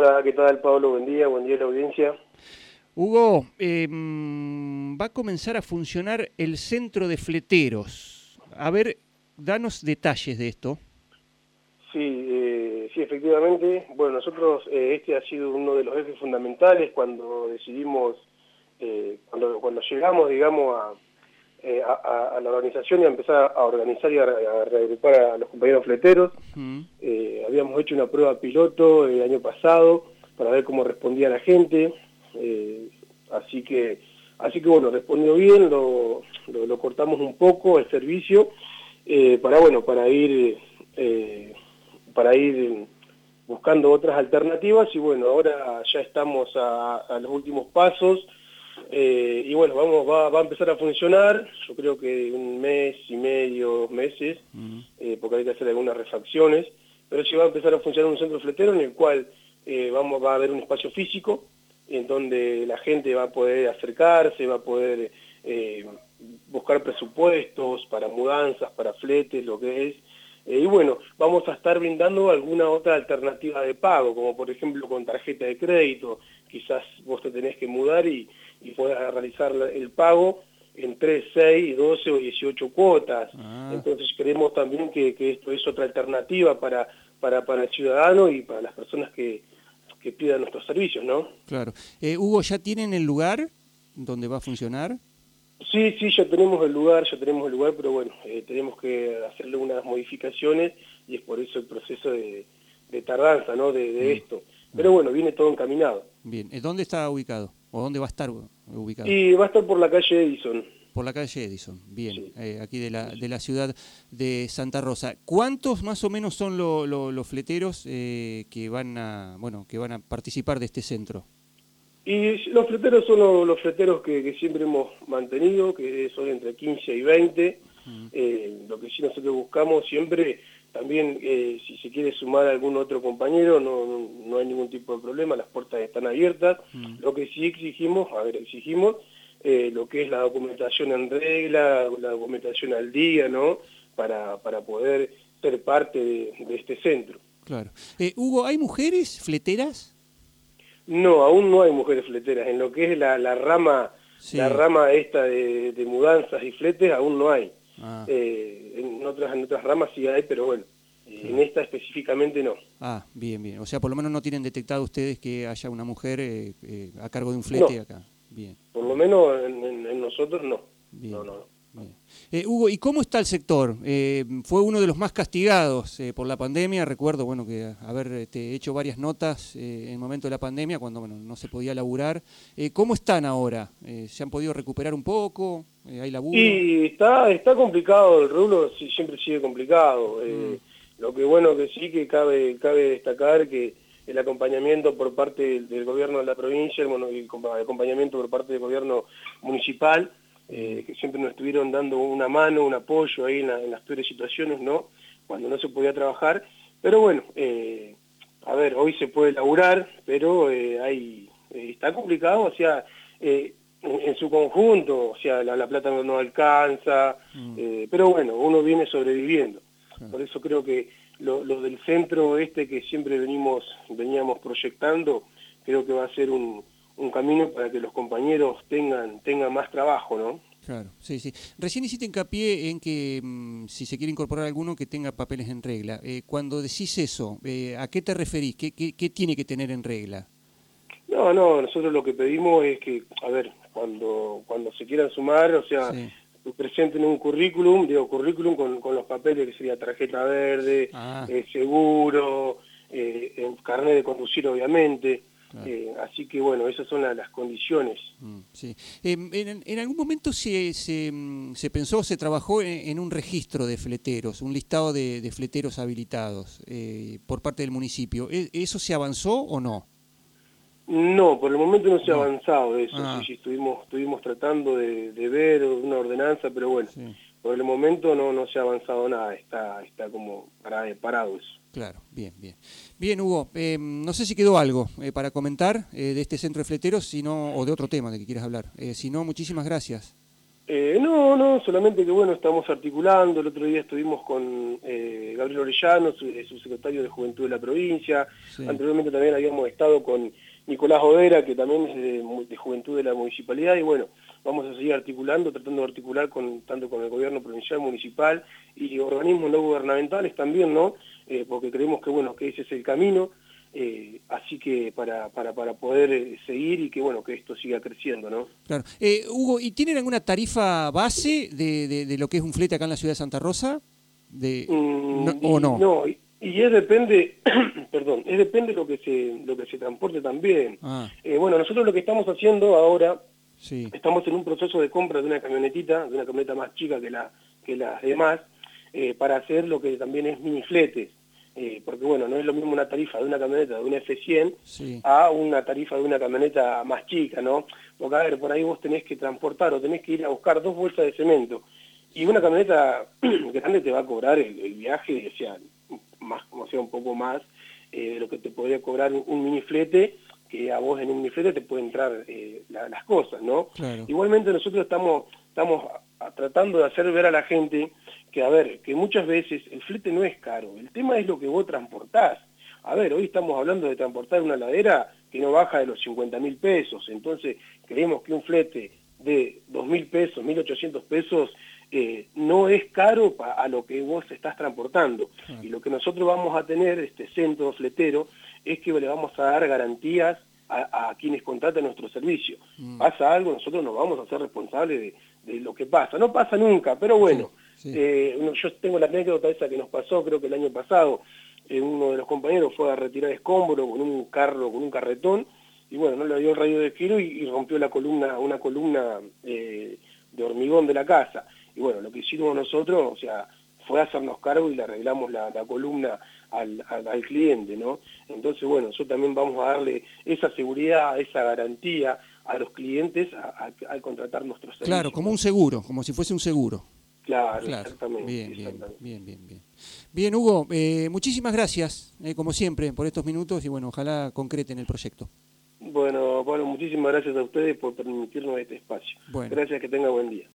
Hola, ¿qué tal, Pablo? Buen día a la audiencia. Hugo, va a comenzar a funcionar el centro de fleteros. A ver, danos detalles de esto. Sí, efectivamente. Bueno, nosotros, este ha sido uno de los ejes fundamentales cuando decidimos, cuando llegamos, digamos, a la organización y a empezar a organizar y a reagrupar a los compañeros fleteros. Habíamos hecho una prueba piloto el año pasado para ver cómo respondía la gente. Así que bueno, respondió bien, lo cortamos un poco el servicio para ir buscando otras alternativas y bueno, ahora ya estamos a los últimos pasos y bueno, va a empezar a funcionar, yo creo que un mes y medio, 2 meses, porque hay que hacer algunas refacciones, pero sí va a empezar a funcionar un centro fletero en el cual va a haber un espacio físico en donde la gente va a poder acercarse, va a poder buscar presupuestos para mudanzas, para fletes, lo que es. Y bueno, vamos a estar brindando alguna otra alternativa de pago, como por ejemplo con tarjeta de crédito. Quizás vos te tenés que mudar y podés realizar el pago en 3, 6, 12 o 18 cuotas. Entonces creemos también que esto es otra alternativa para el ciudadano y para las personas que pidan nuestros servicios, ¿no? Claro. Hugo, ¿ya tienen el lugar donde va a funcionar? Sí, ya tenemos el lugar, pero bueno, tenemos que hacerle unas modificaciones y es por eso el proceso de tardanza, ¿no? De esto. Pero bueno, viene todo encaminado. Bien. ¿Dónde está ubicado? ¿O dónde va a estar ubicado? Y va a estar por la calle Edison. Por la calle Edison, bien, Sí. Aquí de la ciudad de Santa Rosa. ¿Cuántos más o menos son los fleteros que van a participar de este centro? Y los fleteros son los fleteros que siempre hemos mantenido, que son entre 15 y 20. Lo que sí nosotros buscamos siempre, también si se quiere sumar algún otro compañero, no hay ningún tipo de problema, las puertas están abiertas. Lo que sí exigimos lo que es la documentación en regla, la documentación al día, ¿no? Para poder ser parte de este centro. Claro. Hugo, ¿hay mujeres fleteras? No, aún no hay mujeres fleteras. En lo que es la rama, Sí. la rama esta de mudanzas y fletes, aún no hay. Ah. En otras ramas sí hay, pero bueno, en esta específicamente no. Ah, bien. O sea, por lo menos no tienen detectado ustedes que haya una mujer a cargo de un flete acá. Bien. Por lo menos en nosotros no. Bien. No. Bien. Hugo, ¿y cómo está el sector? Fue uno de los más castigados por la pandemia. Recuerdo, que haber hecho varias notas en el momento de la pandemia, cuando no se podía laburar. ¿Cómo están ahora? ¿Se han podido recuperar un poco? ¿Hay laburo? Y está complicado, el rubro siempre sigue complicado. Lo que bueno que sí que cabe destacar que el acompañamiento por parte del gobierno de la provincia, y el acompañamiento por parte del gobierno municipal, que siempre nos estuvieron dando una mano, un apoyo ahí en las peores situaciones, ¿no? Cuando no se podía trabajar. Pero bueno, hoy se puede laburar, pero está complicado, o sea, en su conjunto, o sea, la plata no alcanza, pero bueno, uno viene sobreviviendo. Por eso creo que lo del centro que siempre veníamos proyectando, creo que va a ser un camino para que los compañeros tengan más trabajo, ¿no? Claro, sí. Recién hiciste hincapié en que si se quiere incorporar alguno que tenga papeles en regla. Cuando decís eso, ¿a qué te referís? ¿Qué tiene que tener en regla? No, nosotros lo que pedimos es que, cuando se quieran sumar, o sea, presenten un currículum con los papeles que sería tarjeta verde, seguro, carnet de conducir obviamente. Claro. Así que bueno, esas son las condiciones. Sí. En algún momento se pensó, se trabajó en un registro de fleteros, un listado de fleteros habilitados por parte del municipio. ¿Eso se avanzó o no? No, por el momento no se ha avanzado eso. Sí, estuvimos tratando de ver una ordenanza, pero bueno, por el momento no se ha avanzado nada, está como parado eso. Claro, bien, Hugo, no sé si quedó algo para comentar de este centro de fleteros, o de otro tema de que quieras hablar. Si no, muchísimas gracias. No, solamente que bueno, estamos articulando. El otro día estuvimos con Gabriel Orellano, subsecretario de Juventud de la provincia. Sí. Anteriormente también habíamos estado con Nicolás Odera, que también es de Juventud de la municipalidad, y bueno, vamos a seguir articulando, tratando de articular tanto con el gobierno provincial, municipal y organismos no gubernamentales también, ¿no? Porque creemos que bueno, que ese es el camino. Así que para poder seguir y que bueno, que esto siga creciendo, ¿no? Claro. Hugo, ¿y tienen alguna tarifa base de lo que es un flete acá en la ciudad de Santa Rosa? ¿O no? No, y depende, perdón, depende lo que se transporte también. Ah, Bueno, nosotros lo que estamos haciendo ahora, sí. estamos en un proceso de compra de una camioneta más chica que las demás, para hacer lo que también es mini fletes. Porque bueno, no es lo mismo una tarifa de una camioneta de una F100 Sí. a una tarifa de una camioneta más chica, ¿no? Porque a ver, por ahí vos tenés que transportar o tenés que ir a buscar 2 bolsas de cemento. Y una camioneta grande te va a cobrar el viaje, o sea, un poco más de lo que te podría cobrar un mini flete, que a vos en un mini flete te pueden entrar las cosas, ¿no? Claro. Igualmente nosotros estamos tratando de hacer ver a la gente que, a ver, que muchas veces el flete no es caro, el tema es lo que vos transportás. A ver, hoy estamos hablando de transportar una heladera que no baja de los 50.000 pesos, entonces creemos que un flete de 2.000 pesos, 1.800 pesos, no es caro a lo que vos estás transportando. Y lo que nosotros vamos a tener, este centro fletero, es que le vamos a dar garantías a quienes contratan nuestro servicio. Pasa algo, nosotros nos vamos a hacer responsables de lo que pasa. No pasa nunca, pero bueno, Sí. yo tengo la anécdota esa que nos pasó, creo que el año pasado, uno de los compañeros fue a retirar escombro con un carretón, y bueno, no le dio el radio de giro y rompió una columna de hormigón de la casa. Y bueno, lo que hicimos nosotros, o sea, fue hacernos cargo y le arreglamos la columna al cliente, ¿no? Entonces, bueno, nosotros también vamos a darle esa seguridad, esa garantía a los clientes al contratar nuestros servicios. Claro, como un seguro, como si fuese un seguro. Claro, Claro. exactamente. Bien. Bien, Hugo, muchísimas gracias, como siempre, por estos minutos y bueno, ojalá concreten el proyecto. Bueno, Pablo, muchísimas gracias a ustedes por permitirnos este espacio. Bueno. Gracias, que tenga buen día.